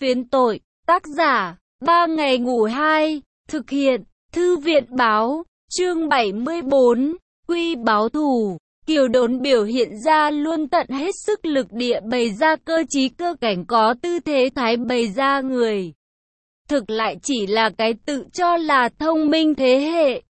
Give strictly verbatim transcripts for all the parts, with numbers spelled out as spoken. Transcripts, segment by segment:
Phiến tội, tác giả, ba ngày ngủ hai, thực hiện, thư viện báo, chương bảy mươi bốn, quy báo thù. Kiều Đốn biểu hiện ra luôn tận hết sức lực địa bày ra cơ trí cơ cảnh, có tư thế thái bày ra người. Thực lại chỉ là cái tự cho là thông minh thế hệ.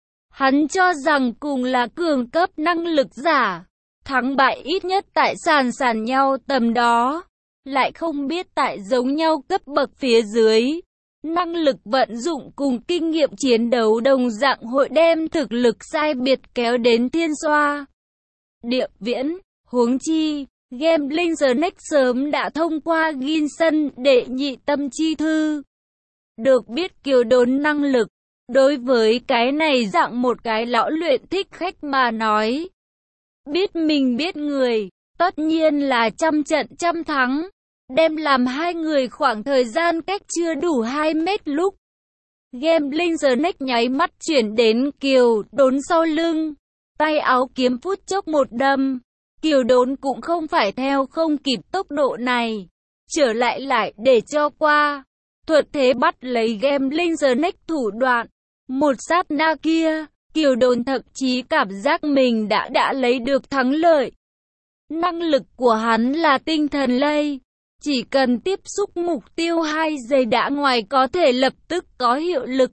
Hắn cho rằng cùng là cường cấp năng lực giả, thắng bại ít nhất tại sàn sàn nhau tầm đó, lại không biết tại giống nhau cấp bậc phía dưới. Năng lực vận dụng cùng kinh nghiệm chiến đấu đồng dạng hội đem thực lực sai biệt kéo đến thiên xoa. Địa viễn, huống chi, Gambling The Next sớm đã thông qua Ginson đệ nhị tâm chi thư. Được biết Kiều Đốn năng lực, đối với cái này dạng một cái lão luyện thích khách mà nói. Biết mình biết người, tất nhiên là trăm trận trăm thắng. Đem làm hai người khoảng thời gian cách chưa đủ hai mét lúc. Gambling The Next nháy mắt chuyển đến Kiều Đốn sau lưng. Tay áo kiếm phút chốc một đâm. Kiều Đốn cũng không phải theo không kịp tốc độ này. Trở lại lại để cho qua. Thuật thế bắt lấy Gambling The Next thủ đoạn. Một sát na kia, Kiều Đốn thậm chí cảm giác mình đã đã lấy được thắng lợi. Năng lực của hắn là tinh thần lây. Chỉ cần tiếp xúc mục tiêu hai giây đã ngoài có thể lập tức có hiệu lực.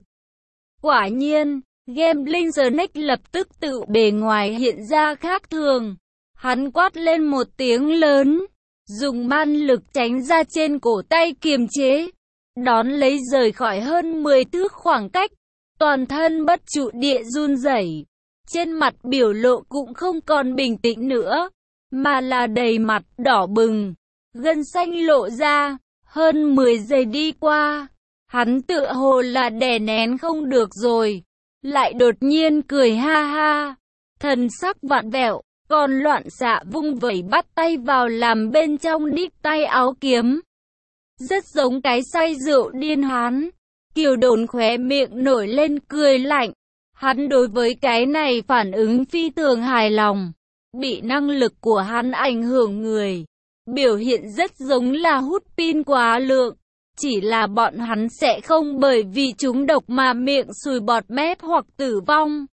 Quả nhiên, Gambling The Next lập tức tự bề ngoài hiện ra khác thường. Hắn quát lên một tiếng lớn, dùng man lực tránh ra trên cổ tay kiềm chế, đón lấy rời khỏi hơn mười thước khoảng cách, toàn thân bất trụ địa run rẩy, trên mặt biểu lộ cũng không còn bình tĩnh nữa, mà là đầy mặt đỏ bừng. Gân xanh lộ ra, hơn mười giây đi qua, hắn tựa hồ là đè nén không được rồi, lại đột nhiên cười ha ha, thần sắc vặn vẹo, còn loạn xạ vung vẩy bắt tay vào làm bên trong đít tay áo kiếm. Rất giống cái say rượu điên hắn. Kiều Đốn khóe miệng nổi lên cười lạnh, hắn đối với cái này phản ứng phi thường hài lòng, bị năng lực của hắn ảnh hưởng người. Biểu hiện rất giống là hút pin quá lượng, chỉ là bọn hắn sẽ không bởi vì chúng độc mà miệng sùi bọt mép hoặc tử vong.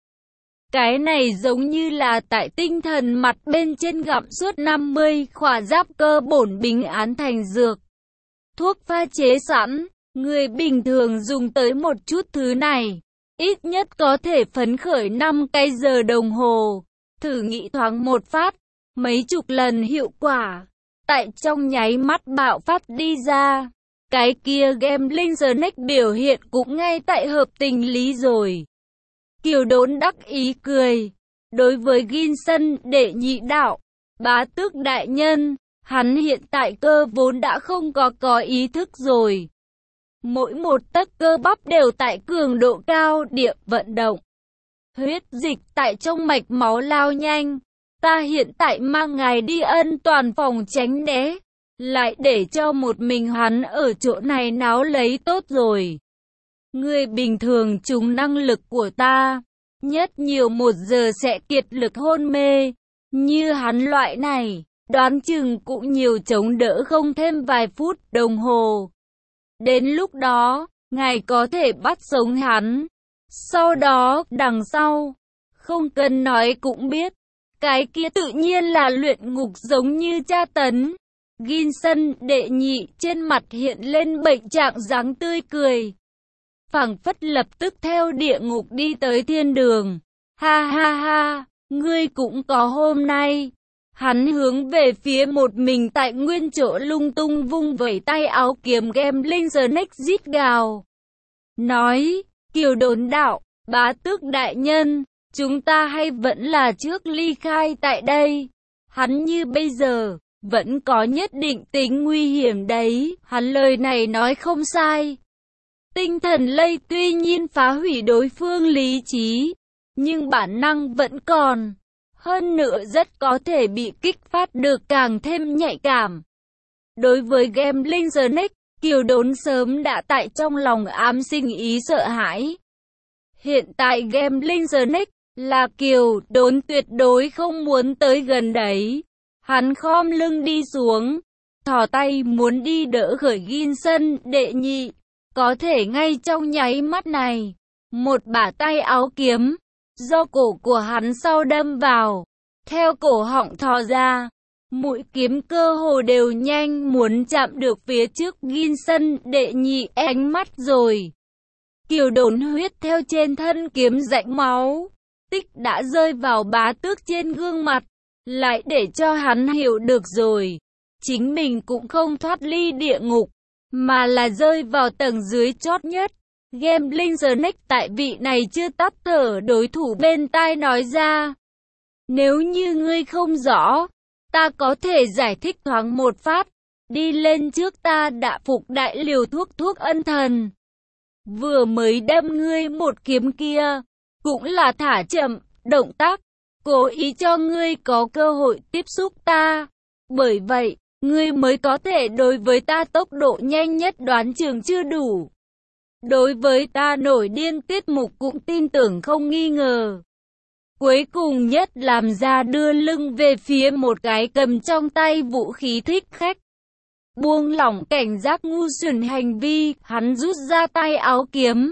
Cái này giống như là tại tinh thần mặt bên trên gặm suốt năm mươi khỏa giáp cơ bổn bình án thành dược. Thuốc pha chế sẵn, người bình thường dùng tới một chút thứ này, ít nhất có thể phấn khởi năm cái giờ đồng hồ. Thử nghĩ thoáng một phát, mấy chục lần hiệu quả. Tại trong nháy mắt bạo phát đi ra, cái kia Gambling The Next biểu hiện cũng ngay tại hợp tình lý rồi. Kiều Đốn đắc ý cười, đối với Ginson đệ nhị đạo, bá tước đại nhân, hắn hiện tại cơ vốn đã không có có ý thức rồi. Mỗi một tấc cơ bắp đều tại cường độ cao địa vận động. Huyết dịch tại trong mạch máu lao nhanh. Ta hiện tại mang ngài đi ân toàn phòng tránh né, lại để cho một mình hắn ở chỗ này náo lấy tốt rồi. Người bình thường trùng năng lực của ta, nhất nhiều một giờ sẽ kiệt lực hôn mê. Như hắn loại này, đoán chừng cũng nhiều chống đỡ không thêm vài phút đồng hồ. Đến lúc đó, ngài có thể bắt sống hắn. Sau đó, đằng sau, không cần nói cũng biết. Cái kia tự nhiên là luyện ngục giống như tra tấn. Ginson đệ nhị trên mặt hiện lên bệnh trạng dáng tươi cười. Phảng phất lập tức theo địa ngục đi tới thiên đường. Ha ha ha, ngươi cũng có hôm nay. Hắn hướng về phía một mình tại nguyên chỗ lung tung vung vẩy tay áo kiếm Gambling The Next rít gào. Nói, Kiều Đốn đạo, bá tước đại nhân. Chúng ta hay vẫn là trước ly khai tại đây. Hắn như bây giờ, vẫn có nhất định tính nguy hiểm đấy. Hắn lời này nói không sai. Tinh thần lây tuy nhiên phá hủy đối phương lý trí, nhưng bản năng vẫn còn. Hơn nữa rất có thể bị kích phát được càng thêm nhạy cảm. Đối với Gambling The Next, Kiều Đốn sớm đã tại trong lòng ám sinh ý sợ hãi. Hiện tại Gambling The Next là Kiều Đốn tuyệt đối không muốn tới gần đấy. Hắn khom lưng đi xuống, thò tay muốn đi đỡ khởi Ginson đệ nhị. Có thể ngay trong nháy mắt này, một bả tay áo kiếm, do cổ của hắn sau đâm vào, theo cổ họng thò ra. Mũi kiếm cơ hồ đều nhanh muốn chạm được phía trước Ginson đệ nhị ánh mắt rồi. Kiều đốn huyết theo trên thân kiếm rãnh máu, tích đã rơi vào bá tước trên gương mặt, lại để cho hắn hiểu được rồi. Chính mình cũng không thoát ly địa ngục, mà là rơi vào tầng dưới chót nhất. Gambling Snake tại vị này chưa tắt thở đối thủ bên tai nói ra. Nếu như ngươi không rõ, ta có thể giải thích thoáng một phát. Đi lên trước, ta đã phục đại liều thuốc thuốc ân thần. Vừa mới đâm ngươi một kiếm kia, cũng là thả chậm động tác, cố ý cho ngươi có cơ hội tiếp xúc ta. Bởi vậy, ngươi mới có thể đối với ta tốc độ nhanh nhất đoán chừng chưa đủ. Đối với ta nổi điên tiết mục cũng tin tưởng không nghi ngờ. Cuối cùng nhất làm ra đưa lưng về phía một cái cầm trong tay vũ khí thích khách. Buông lỏng cảnh giác ngu xuẩn hành vi, hắn rút ra tay áo kiếm.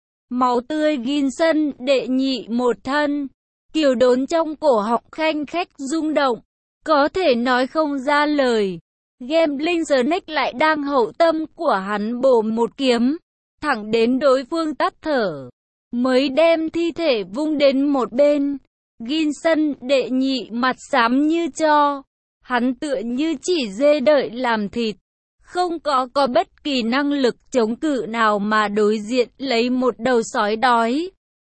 Máu tươi Ginson đệ nhị một thân, kiều đốn trong cổ họng khanh khách rung động, có thể nói không ra lời. Gambling Snake lại đang hậu tâm của hắn bổ một kiếm, thẳng đến đối phương tắt thở, mới đem thi thể vung đến một bên. Ginson đệ nhị mặt xám như tro, hắn tựa như chỉ dê đợi làm thịt, không có có bất kỳ năng lực chống cự nào mà đối diện lấy một đầu sói đói.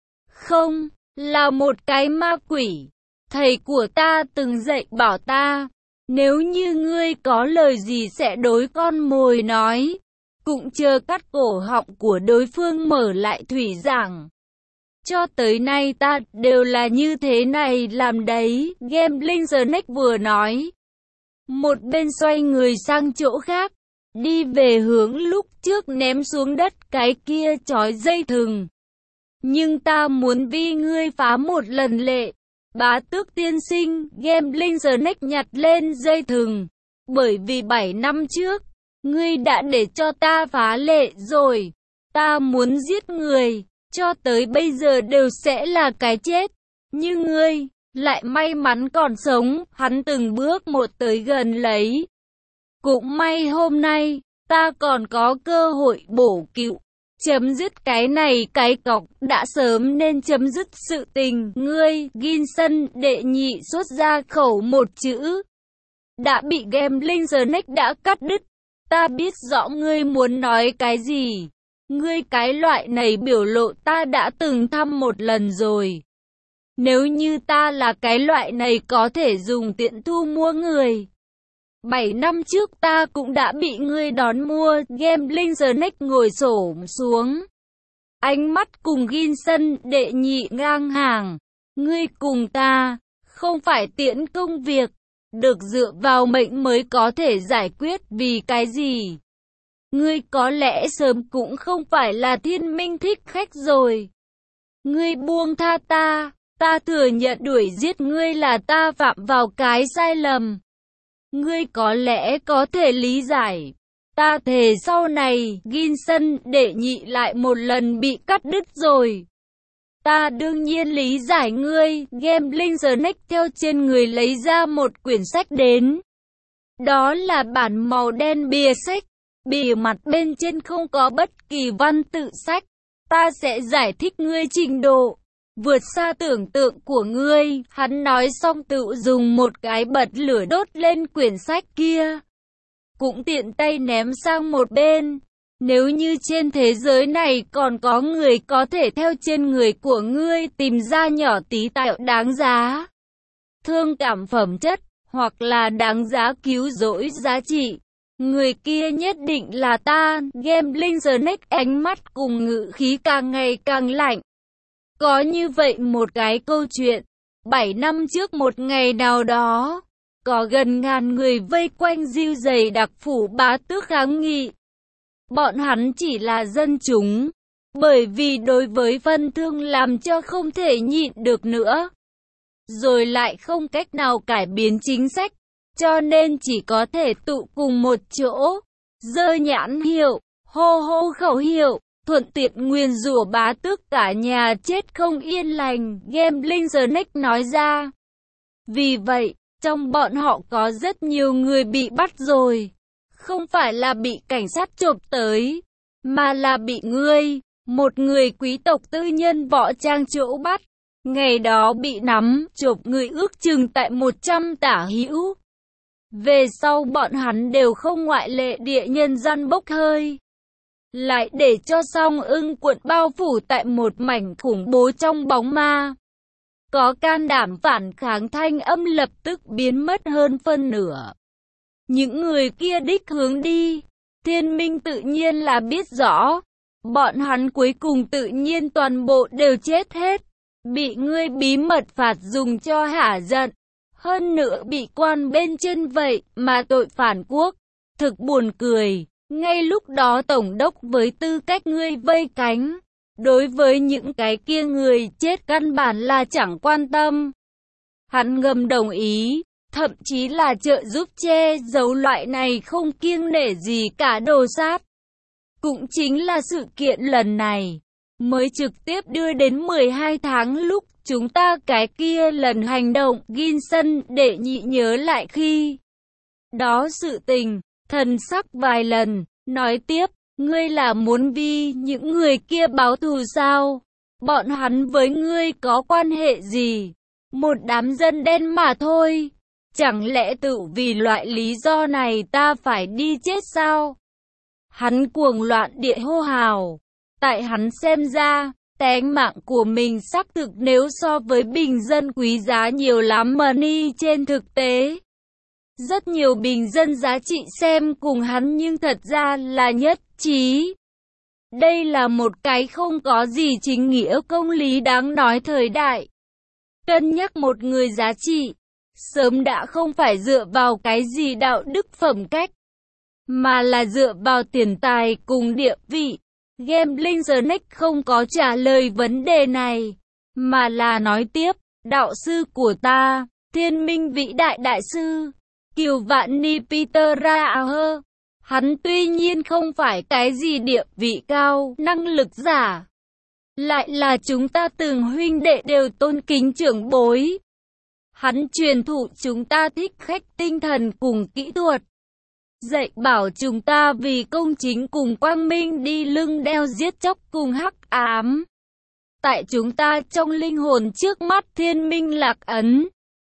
Không, là một cái ma quỷ. Thầy của ta từng dạy bảo ta, nếu như ngươi có lời gì sẽ đối con mồi nói, cũng chờ cắt cổ họng của đối phương mở lại thủy giảng. Cho tới nay ta đều là như thế này làm đấy, Gambling Snake vừa nói. Một bên xoay người sang chỗ khác, đi về hướng lúc trước ném xuống đất cái kia trói dây thừng. Nhưng ta muốn vì ngươi phá một lần lệ. Bá tước tiên sinh, Gambling Snake nhặt lên dây thừng. Bởi vì bảy năm trước, ngươi đã để cho ta phá lệ rồi. Ta muốn giết người, cho tới bây giờ đều sẽ là cái chết. Nhưng ngươi, lại may mắn còn sống, hắn từng bước một tới gần lấy. Cũng may hôm nay, ta còn có cơ hội bổ cứu. Chấm dứt cái này cái cọc, đã sớm nên chấm dứt sự tình. Ngươi, Ginson đệ nhị xuất ra khẩu một chữ. Đã bị Gambling Snake đã cắt đứt. Ta biết rõ ngươi muốn nói cái gì. Ngươi cái loại này biểu lộ ta đã từng thăm một lần rồi. Nếu như ta là cái loại này có thể dùng tiện thu mua người. Bảy năm trước ta cũng đã bị ngươi đón mua. Gambling Snake ngồi xổm xuống. Ánh mắt cùng Ginson đệ nhị ngang hàng. Ngươi cùng ta, không phải tiễn công việc, được dựa vào mệnh mới có thể giải quyết vì cái gì. Ngươi có lẽ sớm cũng không phải là thiên minh thích khách rồi. Ngươi buông tha ta, ta thừa nhận đuổi giết ngươi là ta phạm vào cái sai lầm. Ngươi có lẽ có thể lý giải. Ta thề sau này, Ginson đệ nhị lại một lần bị cắt đứt rồi. Ta đương nhiên lý giải ngươi. Gambling Snake theo trên người lấy ra một quyển sách đến. Đó là bản màu đen bìa sách. Bìa mặt bên trên không có bất kỳ văn tự sách. Ta sẽ giải thích ngươi trình độ vượt xa tưởng tượng của ngươi. Hắn nói xong tự dùng một cái bật lửa đốt lên quyển sách kia, cũng tiện tay ném sang một bên. Nếu như trên thế giới này còn có người có thể theo trên người của ngươi tìm ra nhỏ tí tạo đáng giá, thương cảm phẩm chất, hoặc là đáng giá cứu rỗi giá trị, người kia nhất định là ta. Gambling Snake ánh mắt cùng ngữ khí càng ngày càng lạnh. Có như vậy một cái câu chuyện. Bảy năm trước một ngày nào đó, có gần ngàn người vây quanh diêu dày đặc phủ bá tước kháng nghị. Bọn hắn chỉ là dân chúng, bởi vì đối với phân thương làm cho không thể nhịn được nữa, rồi lại không cách nào cải biến chính sách, cho nên chỉ có thể tụ cùng một chỗ, giơ nhãn hiệu, hô hô khẩu hiệu, thuận tiện nguyền rủa bá tước cả nhà chết không yên lành, Gambling Snake nói ra. Vì vậy, trong bọn họ có rất nhiều người bị bắt rồi. Không phải là bị cảnh sát chộp tới, mà là bị ngươi, một người quý tộc tư nhân võ trang chỗ bắt. Ngày đó bị nắm, chộp người ước chừng tại một trăm tả hữu. Về sau bọn hắn đều không ngoại lệ địa nhân gian bốc hơi. Lại để cho Song Ưng quận bao phủ tại một mảnh khủng bố trong bóng ma. Có can đảm phản kháng thanh âm lập tức biến mất hơn phân nửa. Những người kia đích hướng đi, Thiên Minh tự nhiên là biết rõ. Bọn hắn cuối cùng tự nhiên toàn bộ đều chết hết. Bị ngươi bí mật phạt dùng cho hả giận. Hơn nữa bị quan bên chân vậy mà tội phản quốc. Thực buồn cười. Ngay lúc đó tổng đốc với tư cách ngươi vây cánh. Đối với những cái kia người chết căn bản là chẳng quan tâm. Hắn ngầm đồng ý. Thậm chí là trợ giúp che giấu loại này không kiêng nể gì cả đồ sát. Cũng chính là sự kiện lần này mới trực tiếp đưa đến mười hai tháng lúc chúng ta cái kia lần hành động Ginson để nhị nhớ lại khi đó sự tình, thần sắc vài lần, nói tiếp, ngươi là muốn vì những người kia báo thù sao? Bọn hắn với ngươi có quan hệ gì? Một đám dân đen mà thôi. Chẳng lẽ tự vì loại lý do này ta phải đi chết sao? Hắn cuồng loạn địa hô hào. Tại hắn xem ra, tánh mạng của mình xác thực nếu so với bình dân quý giá nhiều lắm mà ni trên thực tế. Rất nhiều bình dân giá trị xem cùng hắn nhưng thật ra là nhất trí. Đây là một cái không có gì chính nghĩa công lý đáng nói thời đại. Cân nhắc một người giá trị, sớm đã không phải dựa vào cái gì đạo đức phẩm cách, mà là dựa vào tiền tài cùng địa vị. Gambling Snake không có trả lời vấn đề này, mà là nói tiếp, đạo sư của ta, Thiên Minh vĩ đại đại sư, Kiều Vạn Ni Peter Rauher. Hắn tuy nhiên không phải cái gì địa vị cao, năng lực giả, lại là chúng ta từng huynh đệ đều tôn kính trưởng bối. Hắn truyền thụ chúng ta thích khách tinh thần cùng kỹ thuật, dạy bảo chúng ta vì công chính cùng quang minh đi lưng đeo giết chóc cùng hắc ám. Tại chúng ta trong linh hồn trước mắt thiên minh lạc ấn.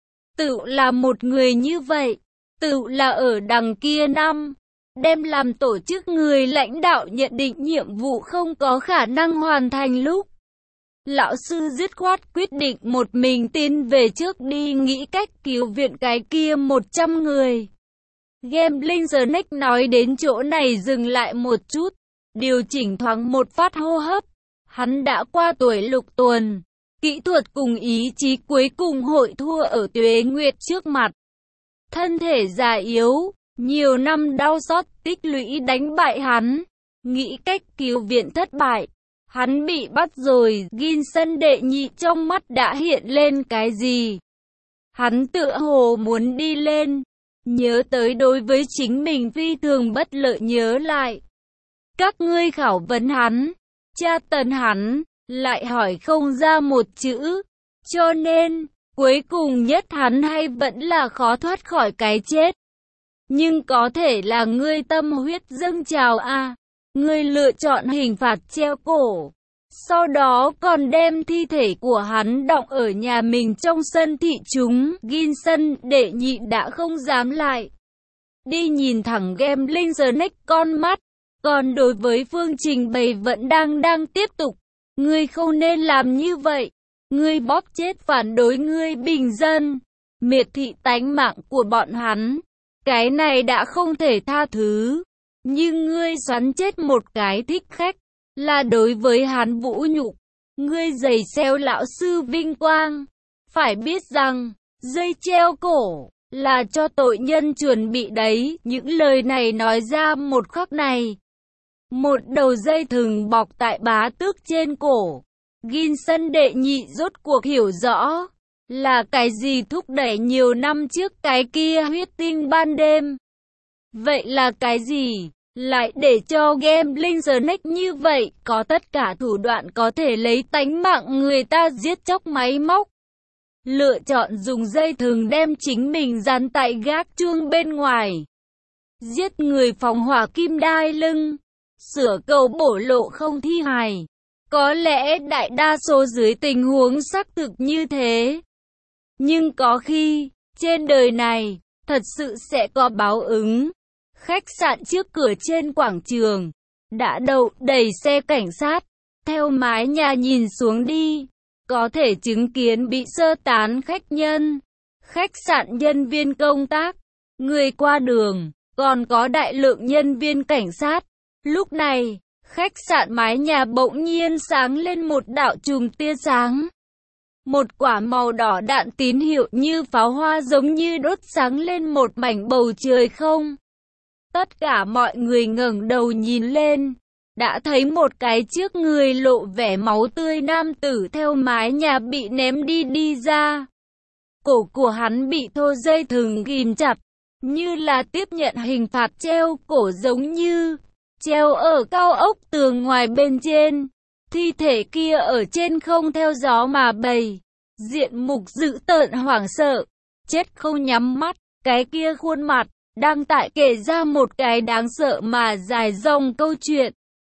Tự là một người như vậy, tự là ở đằng kia năm, đem làm tổ chức người lãnh đạo nhận định nhiệm vụ không có khả năng hoàn thành lúc. Lão sư dứt khoát quyết định một mình tiến về trước đi nghĩ cách cứu viện cái kia một trăm người. Gambling Snake nói đến chỗ này dừng lại một chút, điều chỉnh thoáng một phát hô hấp. Hắn đã qua tuổi lục tuần, kỹ thuật cùng ý chí cuối cùng hội thua ở tuế nguyệt trước mặt. Thân thể già yếu, nhiều năm đau xót tích lũy đánh bại hắn, nghĩ cách cứu viện thất bại. Hắn bị bắt rồi, Ginson đệ nhị trong mắt đã hiện lên cái gì? Hắn tựa hồ muốn đi lên, nhớ tới đối với chính mình phi thường bất lợi nhớ lại. Các ngươi khảo vấn hắn, tra tấn hắn, lại hỏi không ra một chữ, cho nên, cuối cùng nhất hắn hay vẫn là khó thoát khỏi cái chết. Nhưng có thể là ngươi tâm huyết dâng trào à, ngươi lựa chọn hình phạt treo cổ. Sau đó còn đem thi thể của hắn đọng ở nhà mình trong sân thị chúng. Ginson đệ nhị đã không dám lại đi nhìn thẳng Gambling Snake con mắt. Còn đối với phương trình bày vẫn đang đang tiếp tục. Ngươi không nên làm như vậy. Ngươi bóp chết phản đối ngươi bình dân, miệt thị tánh mạng của bọn hắn. Cái này đã không thể tha thứ. Nhưng ngươi xoắn chết một cái thích khách, là đối với hắn vũ nhục. Ngươi giày xéo lão sư vinh quang. Phải biết rằng, dây treo cổ, là cho tội nhân chuẩn bị đấy. Những lời này nói ra một khắc này. Một đầu dây thừng bọc tại bá tước trên cổ. Ginson đệ nhị rốt cuộc hiểu rõ. Là cái gì thúc đẩy nhiều năm trước cái kia huyết tinh ban đêm? Vậy là cái gì lại để cho Gambling Snake như vậy có tất cả thủ đoạn có thể lấy tánh mạng người ta giết chóc máy móc? Lựa chọn dùng dây thừng đem chính mình dán tại gác chuông bên ngoài. Giết người phóng hỏa kim đai lưng. Sửa cầu bổ lộ không thi hài. Có lẽ đại đa số dưới tình huống xác thực như thế. Nhưng có khi, trên đời này, thật sự sẽ có báo ứng. Khách sạn trước cửa trên quảng trường, đã đậu đầy xe cảnh sát. Theo mái nhà nhìn xuống đi, có thể chứng kiến bị sơ tán khách nhân, khách sạn nhân viên công tác, người qua đường, còn có đại lượng nhân viên cảnh sát. Lúc này, khách sạn mái nhà bỗng nhiên sáng lên một đạo chùm tia sáng. Một quả màu đỏ đạn tín hiệu như pháo hoa giống như đốt sáng lên một mảnh bầu trời không. Tất cả mọi người ngẩng đầu nhìn lên, đã thấy một cái trước người lộ vẻ máu tươi nam tử theo mái nhà bị ném đi đi ra. Cổ của hắn bị thô dây thừng ghìm chặt, như là tiếp nhận hình phạt treo cổ giống như treo ở cao ốc tường ngoài bên trên. Thi thể kia ở trên không theo gió mà bầy, diện mục dữ tợn hoảng sợ, chết không nhắm mắt, cái kia khuôn mặt đang tại kể ra một cái đáng sợ mà dài dòng câu chuyện.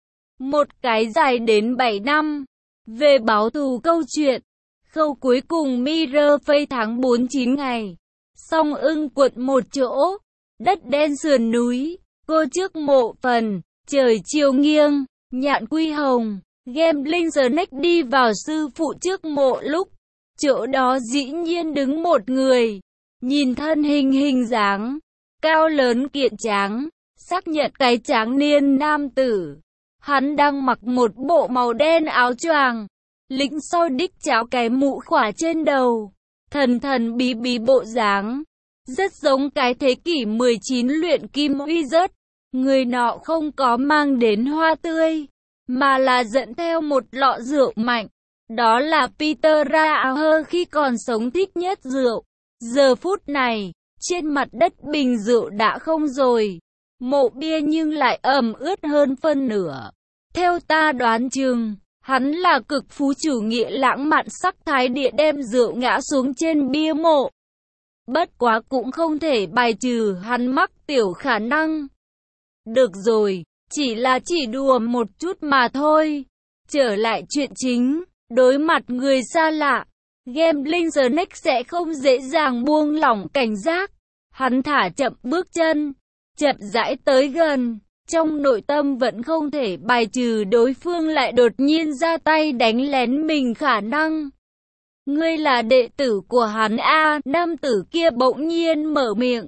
Một cái dài đến bảy năm, về báo thù câu chuyện. Khâu cuối cùng Mirror Face tháng bốn chín ngày. Song ưng quận một chỗ, đất đen sườn núi, cô trước mộ phần, trời chiều nghiêng, nhạn quy hồng. Gambling Snake đi vào sư phụ trước mộ lúc, chỗ đó dĩ nhiên đứng một người, nhìn thân hình hình dáng, cao lớn kiện tráng, xác nhận cái tráng niên nam tử. Hắn đang mặc một bộ màu đen áo choàng, lĩnh sau đích cháo cái mũ khỏa trên đầu, thần thần bí bí bộ dáng, rất giống cái thế kỷ mười chín luyện kim uy rất. Người nọ không có mang đến hoa tươi, mà là dẫn theo một lọ rượu mạnh. Đó là Peter Rauher khi còn sống thích nhất rượu. Giờ phút này, trên mặt đất bình rượu đã không rồi, mộ bia nhưng lại ẩm ướt hơn phân nửa. Theo ta đoán chừng, hắn là cực phú chủ nghĩa lãng mạn sắc thái địa đem rượu ngã xuống trên bia mộ. Bất quá cũng không thể bài trừ hắn mắc tiểu khả năng. Được rồi, chỉ là chỉ đùa một chút mà thôi. Trở lại chuyện chính, đối mặt người xa lạ, Gambling Snake sẽ không dễ dàng buông lỏng cảnh giác. Hắn thả chậm bước chân, chậm rãi tới gần, trong nội tâm vẫn không thể bài trừ đối phương lại đột nhiên ra tay đánh lén mình khả năng. Ngươi là đệ tử của hắn a, nam tử kia bỗng nhiên mở miệng.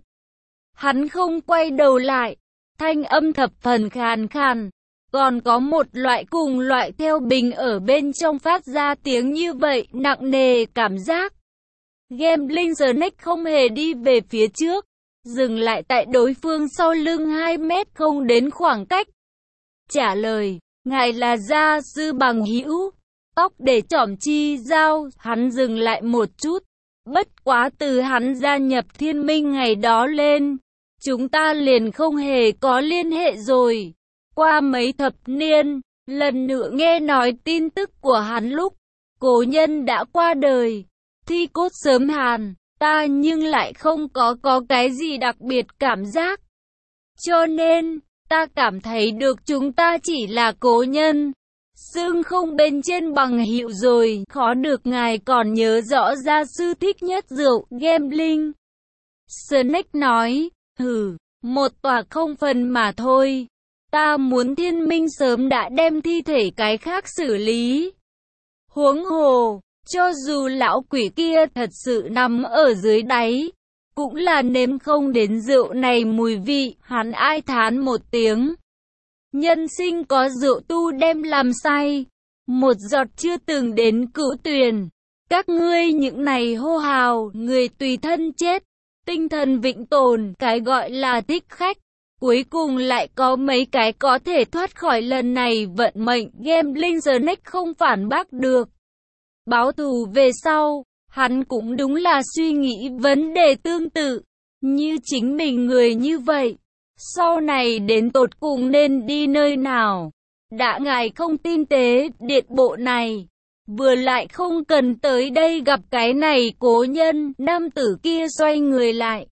Hắn không quay đầu lại, thanh âm thập phần khàn khàn, còn có một loại cùng loại theo bình ở bên trong phát ra tiếng như vậy, nặng nề cảm giác. Gambling Snake không hề đi về phía trước, dừng lại tại đối phương sau lưng hai mét không đến khoảng cách. Trả lời, ngài là gia sư bằng hữu, tóc để chỏm chi dao. Hắn dừng lại một chút, bất quá từ hắn gia nhập thiên minh ngày đó lên, chúng ta liền không hề có liên hệ rồi. Qua mấy thập niên, lần nữa nghe nói tin tức của hắn lúc cố nhân đã qua đời, thi cốt sớm hàn, ta nhưng lại không có có cái gì đặc biệt cảm giác. Cho nên, ta cảm thấy được chúng ta chỉ là cố nhân, xương không bên trên bằng hữu rồi. Khó được ngài còn nhớ rõ gia sư thích nhất rượu. Gambling Snake nói, hừ, một tòa không phần mà thôi. Ta muốn thiên minh sớm đã đem thi thể cái khác xử lý. Huống hồ, cho dù lão quỷ kia thật sự nằm ở dưới đáy, cũng là nếm không đến rượu này mùi vị. Hắn ai thán một tiếng. Nhân sinh có rượu tu đem làm say, một giọt chưa từng đến cửu tuyền. Các ngươi những này hô hào, người tùy thân chết, tinh thần vĩnh tồn, cái gọi là thích khách. Cuối cùng lại có mấy cái có thể thoát khỏi lần này vận mệnh. Gambling Snake không phản bác được. Báo thù về sau, Hắn cũng đúng là suy nghĩ vấn đề tương tự, như chính mình người như vậy. Sau này đến tột cùng nên đi nơi nào? Đã ngài không tin tế điện bộ này, vừa lại không cần tới đây gặp cái này cố nhân, nam tử kia xoay người lại.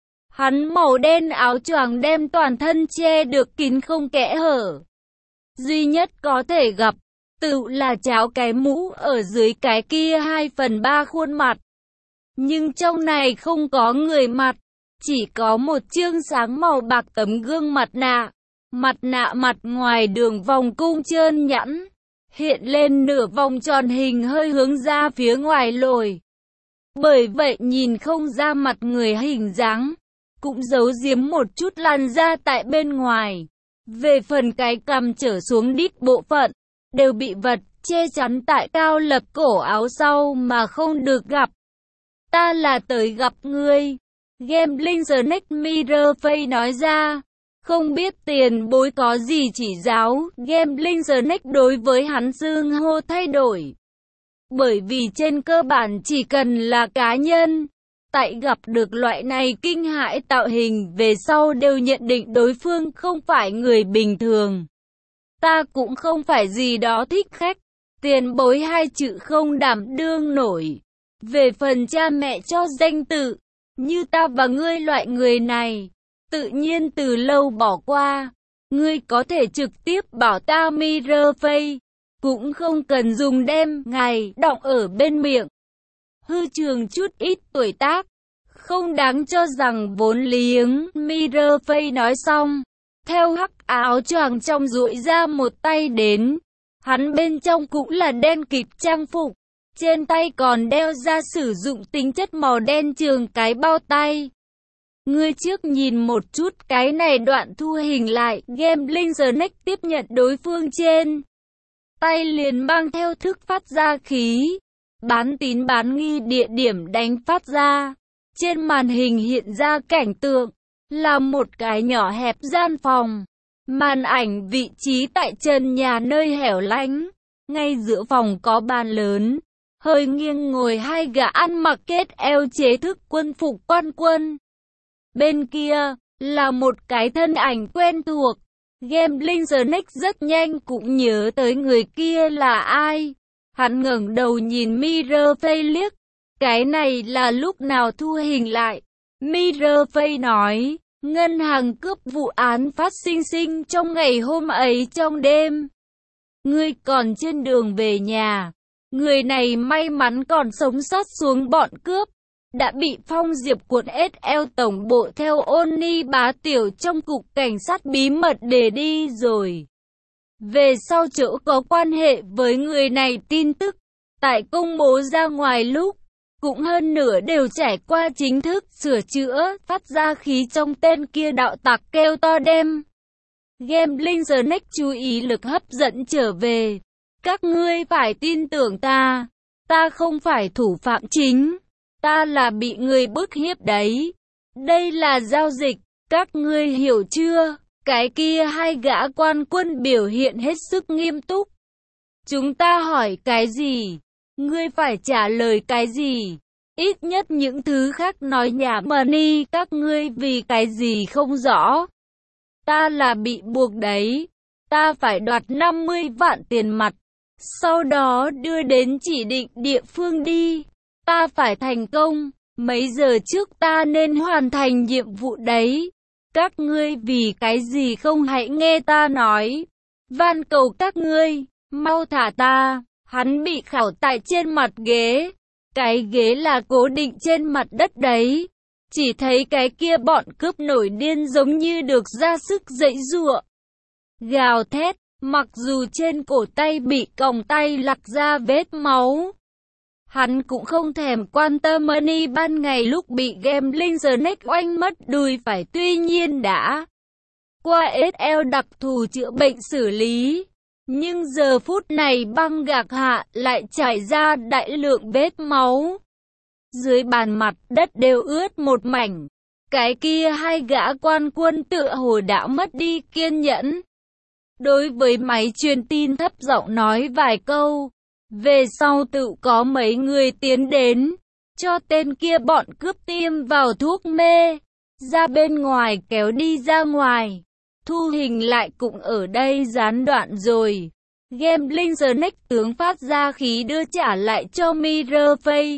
Hắn màu đen áo choàng đem toàn thân che được kín không kẽ hở. Duy nhất có thể gặp, tự là cháo cái mũ ở dưới cái kia hai phần ba khuôn mặt. Nhưng trong này không có người mặt, chỉ có một chương sáng màu bạc tấm gương mặt nạ. Mặt nạ mặt ngoài đường vòng cung trơn nhẵn, hiện lên nửa vòng tròn hình hơi hướng ra phía ngoài lồi. Bởi vậy nhìn không ra mặt người hình dáng, cũng giấu giếm một chút làn da tại bên ngoài. Về phần cái cằm trở xuống đít bộ phận, đều bị vật che chắn tại cao lập cổ áo sau mà không được gặp. Ta là tới gặp ngươi, Gambling Snake Mirrorface nói ra. Không biết tiền bối có gì chỉ giáo, Gambling Snake đối với hắn xưng hô thay đổi. Bởi vì trên cơ bản chỉ cần là cá nhân, tại gặp được loại này kinh hãi tạo hình về sau đều nhận định đối phương không phải người bình thường. Ta cũng không phải gì đó thích khách, tiền bối hai chữ không đảm đương nổi. Về phần cha mẹ cho danh tự, như ta và ngươi loại người này, tự nhiên từ lâu bỏ qua. Ngươi có thể trực tiếp bảo ta Mirrorface, cũng không cần dùng đem ngài đọng ở bên miệng. Hư trường chút ít tuổi tác, không đáng cho rằng vốn liếng. Mirrorface nói xong, theo hắc áo choàng trong duỗi ra một tay đến. Hắn bên trong cũng là đen kịt trang phục, trên tay còn đeo ra sử dụng tính chất màu đen trường cái bao tay. Ngươi trước nhìn một chút cái này đoạn thu hình lại. Gambling Snake tiếp nhận đối phương trên tay liền mang theo thức phát ra khí bán tín bán nghi địa điểm đánh phát ra. Trên màn hình hiện ra cảnh tượng là một cái nhỏ hẹp gian phòng, màn ảnh vị trí tại trần nhà nơi hẻo lánh. Ngay giữa phòng có bàn lớn, hơi nghiêng ngồi hai gã ăn mặc kết eo chế thức quân phục quan quân. Bên kia là một cái thân ảnh quen thuộc. Gambling Snake rất nhanh cũng nhớ tới người kia là ai. Hắn ngẩng đầu nhìn Mirrorface liếc. Cái này là lúc nào thu hình lại? Mirrorface nói, ngân hàng cướp vụ án phát sinh sinh trong ngày hôm ấy trong đêm. Ngươi còn trên đường về nhà. Người này may mắn còn sống sót xuống bọn cướp, đã bị Phong Diệp cuộn ét lờ tổng bộ theo Oni Bá Tiểu trong cục cảnh sát bí mật để đi rồi. Về sau chỗ có quan hệ với người này tin tức, tại công bố ra ngoài lúc, cũng hơn nửa đều trải qua chính thức sửa chữa, phát ra khí trong tên kia đạo tặc kêu to đem. Gambling Snake chú ý lực hấp dẫn trở về. Các ngươi phải tin tưởng ta, ta không phải thủ phạm chính. Ta là bị người bức hiếp đấy. Đây là giao dịch, các ngươi hiểu chưa? Cái kia hai gã quan quân biểu hiện hết sức nghiêm túc. Chúng ta hỏi cái gì? Ngươi phải trả lời cái gì? Ít nhất những thứ khác nói nhảm money các ngươi vì cái gì không rõ. Ta là bị buộc đấy. Ta phải đoạt năm mươi vạn tiền mặt, sau đó đưa đến chỉ định địa phương đi. Ta phải thành công, mấy giờ trước ta nên hoàn thành nhiệm vụ đấy. Các ngươi vì cái gì không hãy nghe ta nói. Van cầu các ngươi, mau thả ta. Hắn bị khảo tại trên mặt ghế. Cái ghế là cố định trên mặt đất đấy. Chỉ thấy cái kia bọn cướp nổi điên giống như được ra sức giãy giụa, gào thét, mặc dù trên cổ tay bị còng tay lặt ra vết máu. Hắn cũng không thèm quan tâm money ban ngày lúc bị Gambling Snake oanh mất đùi phải, tuy nhiên đã qua ét lờ đặc thù chữa bệnh xử lý. Nhưng giờ phút này băng gạc hạ lại chảy ra đại lượng vết máu. Dưới bàn mặt đất đều ướt một mảnh. Cái kia hai gã quan quân tựa hồ đã mất đi kiên nhẫn. Đối với máy truyền tin thấp giọng nói vài câu. Về sau tự có mấy người tiến đến, cho tên kia bọn cướp tiêm vào thuốc mê, ra bên ngoài kéo đi ra ngoài. Thu hình lại cũng ở đây gián đoạn rồi. Gambling Snake tướng phát ra khí đưa trả lại cho Mirrorface.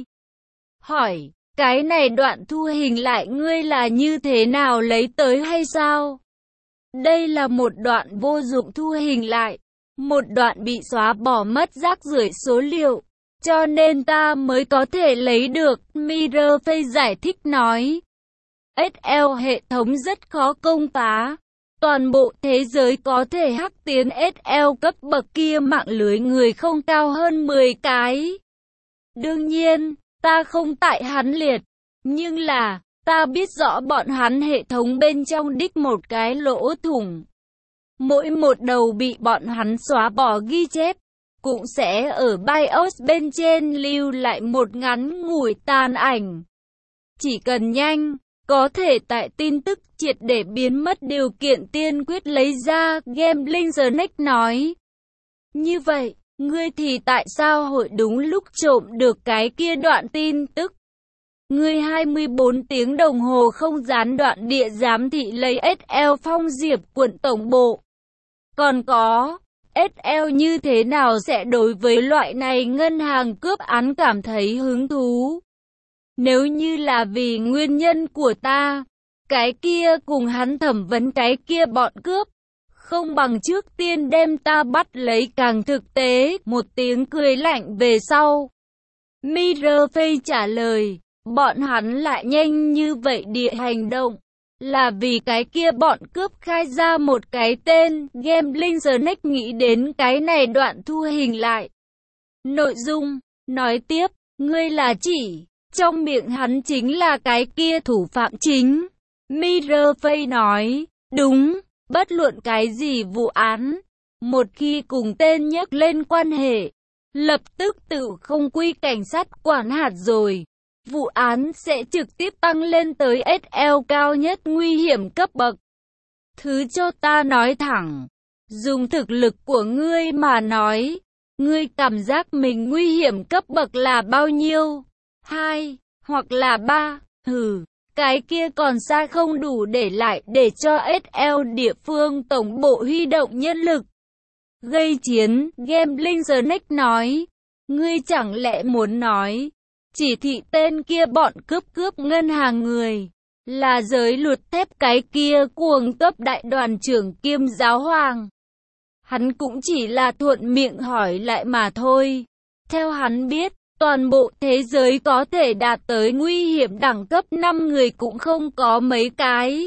Hỏi, cái này đoạn thu hình lại ngươi là như thế nào lấy tới hay sao? Đây là một đoạn vô dụng thu hình lại. Một đoạn bị xóa bỏ mất rác rưởi số liệu. Cho nên ta mới có thể lấy được, Mirrorface giải thích nói. ét lờ hệ thống rất khó công phá. Toàn bộ thế giới có thể hack tiến ét lờ cấp bậc kia mạng lưới người không cao hơn mười cái. Đương nhiên, ta không tại hắn liệt. Nhưng là, ta biết rõ bọn hắn hệ thống bên trong đích một cái lỗ thủng. Mỗi một đầu bị bọn hắn xóa bỏ ghi chép, cũng sẽ ở BIOS bên trên lưu lại một ngắn ngủi tàn ảnh. Chỉ cần nhanh, có thể tại tin tức triệt để biến mất điều kiện tiên quyết lấy ra, Gambling Snake nói. Như vậy, ngươi thì tại sao hội đúng lúc trộm được cái kia đoạn tin tức? Ngươi hai mươi bốn tiếng đồng hồ không gián đoạn địa giám thị lấy ét lờ Phong Diệp quận tổng bộ. Còn có, ét lờ như thế nào sẽ đối với loại này ngân hàng cướp án cảm thấy hứng thú? Nếu như là vì nguyên nhân của ta, cái kia cùng hắn thẩm vấn cái kia bọn cướp, không bằng trước tiên đem ta bắt lấy càng thực tế. Một tiếng cười lạnh về sau, Mirrorface trả lời, bọn hắn lại nhanh như vậy địa hành động, là vì cái kia bọn cướp khai ra một cái tên. Gambling Snake nghĩ đến cái này đoạn thu hình lại. Nội dung, nói tiếp, ngươi là chỉ, trong miệng hắn chính là cái kia thủ phạm chính. Mirrorface nói, đúng, bất luận cái gì vụ án, một khi cùng tên nhắc lên quan hệ, lập tức tự không quy cảnh sát quản hạt rồi. Vụ án sẽ trực tiếp tăng lên tới ét lờ cao nhất nguy hiểm cấp bậc. Thứ cho ta nói thẳng, dùng thực lực của ngươi mà nói, ngươi cảm giác mình nguy hiểm cấp bậc là bao nhiêu? Hai, hoặc là ba, hừ, cái kia còn xa không đủ để lại để cho ét lờ địa phương tổng bộ huy động nhân lực. Gây chiến, Gambling Snake nói, ngươi chẳng lẽ muốn nói, chỉ thị tên kia bọn cướp cướp ngân hàng người, là giới luật thép cái kia cuồng cấp đại đoàn trưởng kiêm giáo hoàng. Hắn cũng chỉ là thuận miệng hỏi lại mà thôi. Theo hắn biết, toàn bộ thế giới có thể đạt tới nguy hiểm đẳng cấp năm người cũng không có mấy cái.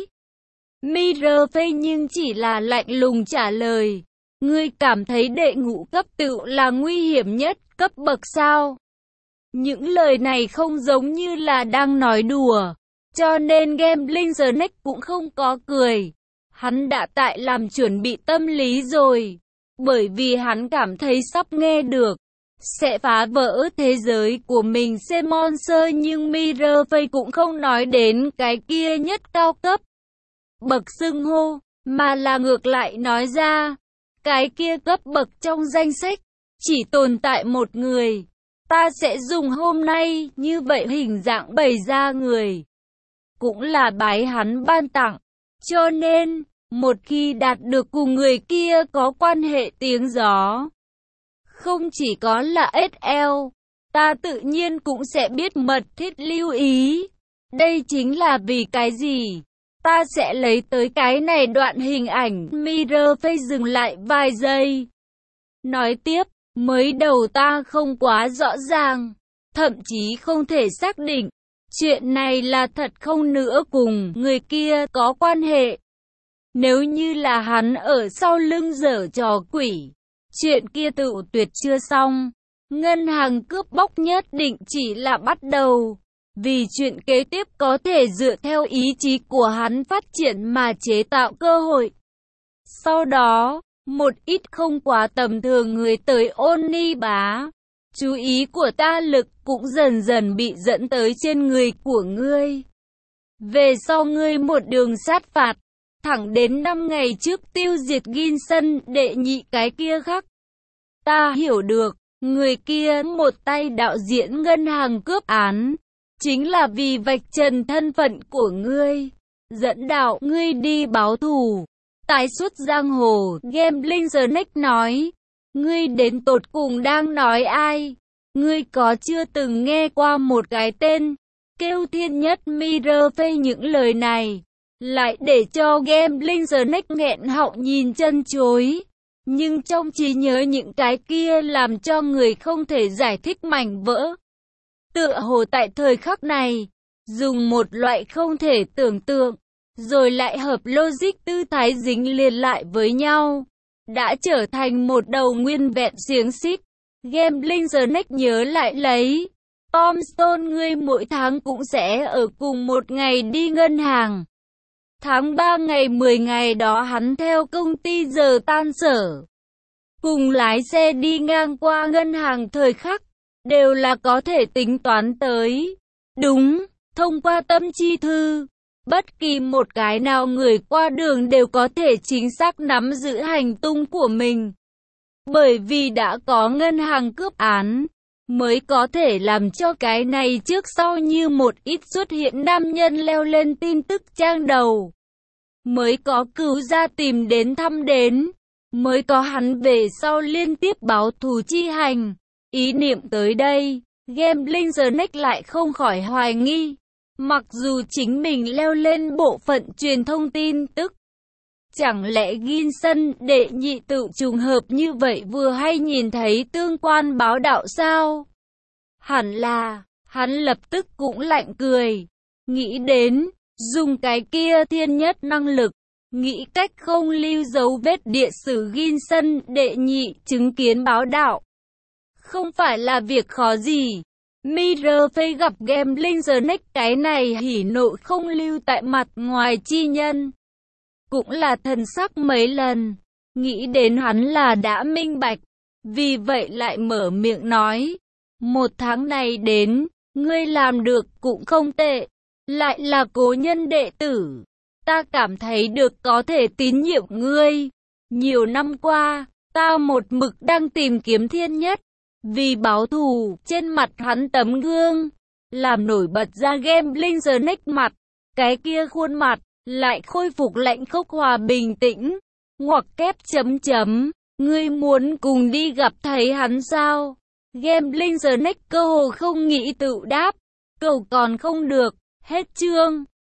Mirrorface nhưng chỉ là lạnh lùng trả lời, ngươi cảm thấy đệ ngũ cấp tự là nguy hiểm nhất cấp bậc sao? Những lời này không giống như là đang nói đùa, cho nên Gambling Snake cũng không có cười. Hắn đã tại làm chuẩn bị tâm lý rồi, bởi vì hắn cảm thấy sắp nghe được sẽ phá vỡ thế giới của mình C Monster, nhưng Mirrorface cũng không nói đến cái kia nhất cao cấp bậc xưng hô, mà là ngược lại nói ra, cái kia cấp bậc trong danh sách chỉ tồn tại một người. Ta sẽ dùng hôm nay như vậy hình dạng bày ra người, cũng là bái hắn ban tặng. Cho nên, một khi đạt được cùng người kia có quan hệ tiếng gió, không chỉ có là ét lờ, ta tự nhiên cũng sẽ biết mật thiết lưu ý. Đây chính là vì cái gì ta sẽ lấy tới cái này đoạn hình ảnh. Mirrorface dừng lại vài giây, nói tiếp, mới đầu ta không quá rõ ràng, thậm chí không thể xác định chuyện này là thật không nữa cùng người kia có quan hệ. Nếu như là hắn ở sau lưng giở trò quỷ, chuyện kia tự tuyệt chưa xong. Ngân hàng cướp bóc nhất định chỉ là bắt đầu, vì chuyện kế tiếp có thể dựa theo ý chí của hắn phát triển mà chế tạo cơ hội. Sau đó, một ít không quá tầm thường người tới ôn ni bá. Chú ý của ta lực cũng dần dần bị dẫn tới trên người của ngươi. Về sau ngươi một đường sát phạt, thẳng đến năm ngày trước tiêu diệt Ginson đệ nhị cái kia khắc. Ta hiểu được, người kia một tay đạo diễn ngân hàng cướp án, chính là vì vạch trần thân phận của ngươi, dẫn đạo ngươi đi báo thù. Tái xuất giang hồ, Gambling The Next nói, ngươi đến tột cùng đang nói ai? Ngươi có chưa từng nghe qua một cái tên, kêu thiên nhất Mirror phê những lời này, lại để cho Gambling The Next nghẹn họng nhìn chân chối. Nhưng trong trí nhớ những cái kia làm cho người không thể giải thích mảnh vỡ. Tựa hồ tại thời khắc này, dùng một loại không thể tưởng tượng, rồi lại hợp logic tư thái dính liền lại với nhau, đã trở thành một đầu nguyên vẹn xiềng xích. Gambling The Next nhớ lại lấy, Tom Stone ngươi mỗi tháng cũng sẽ ở cùng một ngày đi ngân hàng. Tháng ba ngày mười ngày đó hắn theo công ty giờ tan sở, cùng lái xe đi ngang qua ngân hàng thời khắc, đều là có thể tính toán tới. Đúng, thông qua tâm chi thư, bất kỳ một cái nào người qua đường đều có thể chính xác nắm giữ hành tung của mình. Bởi vì đã có ngân hàng cướp án, mới có thể làm cho cái này trước sau như một ít xuất hiện nam nhân leo lên tin tức trang đầu. Mới có cứu gia tìm đến thăm đến, mới có hắn về sau liên tiếp báo thù chi hành. Ý niệm tới đây, Gambling The Next lại không khỏi hoài nghi. Mặc dù chính mình leo lên bộ phận truyền thông tin tức, chẳng lẽ Ginson đệ nhị tự trùng hợp như vậy vừa hay nhìn thấy tương quan báo đạo sao? Hẳn là, hắn lập tức cũng lạnh cười, nghĩ đến, dùng cái kia thiên nhất năng lực, nghĩ cách không lưu dấu vết địa sử Ginson đệ nhị chứng kiến báo đạo. Không phải là việc khó gì. Mirror phê gặp Gambling The Next cái này hỉ nộ không lưu tại mặt ngoài chi nhân. Cũng là thần sắc mấy lần, nghĩ đến hắn là đã minh bạch, vì vậy lại mở miệng nói, một tháng này đến, ngươi làm được cũng không tệ, lại là cố nhân đệ tử, ta cảm thấy được có thể tín nhiệm ngươi. Nhiều năm qua, ta một mực đang tìm kiếm thiên nhất, vì báo thù, trên mặt hắn tấm gương, làm nổi bật ra Gambling The Next mặt, cái kia khuôn mặt, lại khôi phục lạnh khốc hòa bình tĩnh, ngoặc kép chấm chấm, ngươi muốn cùng đi gặp thấy hắn sao? Gambling The Next cơ hồ không nghĩ tự đáp, cầu còn không được, hết chương.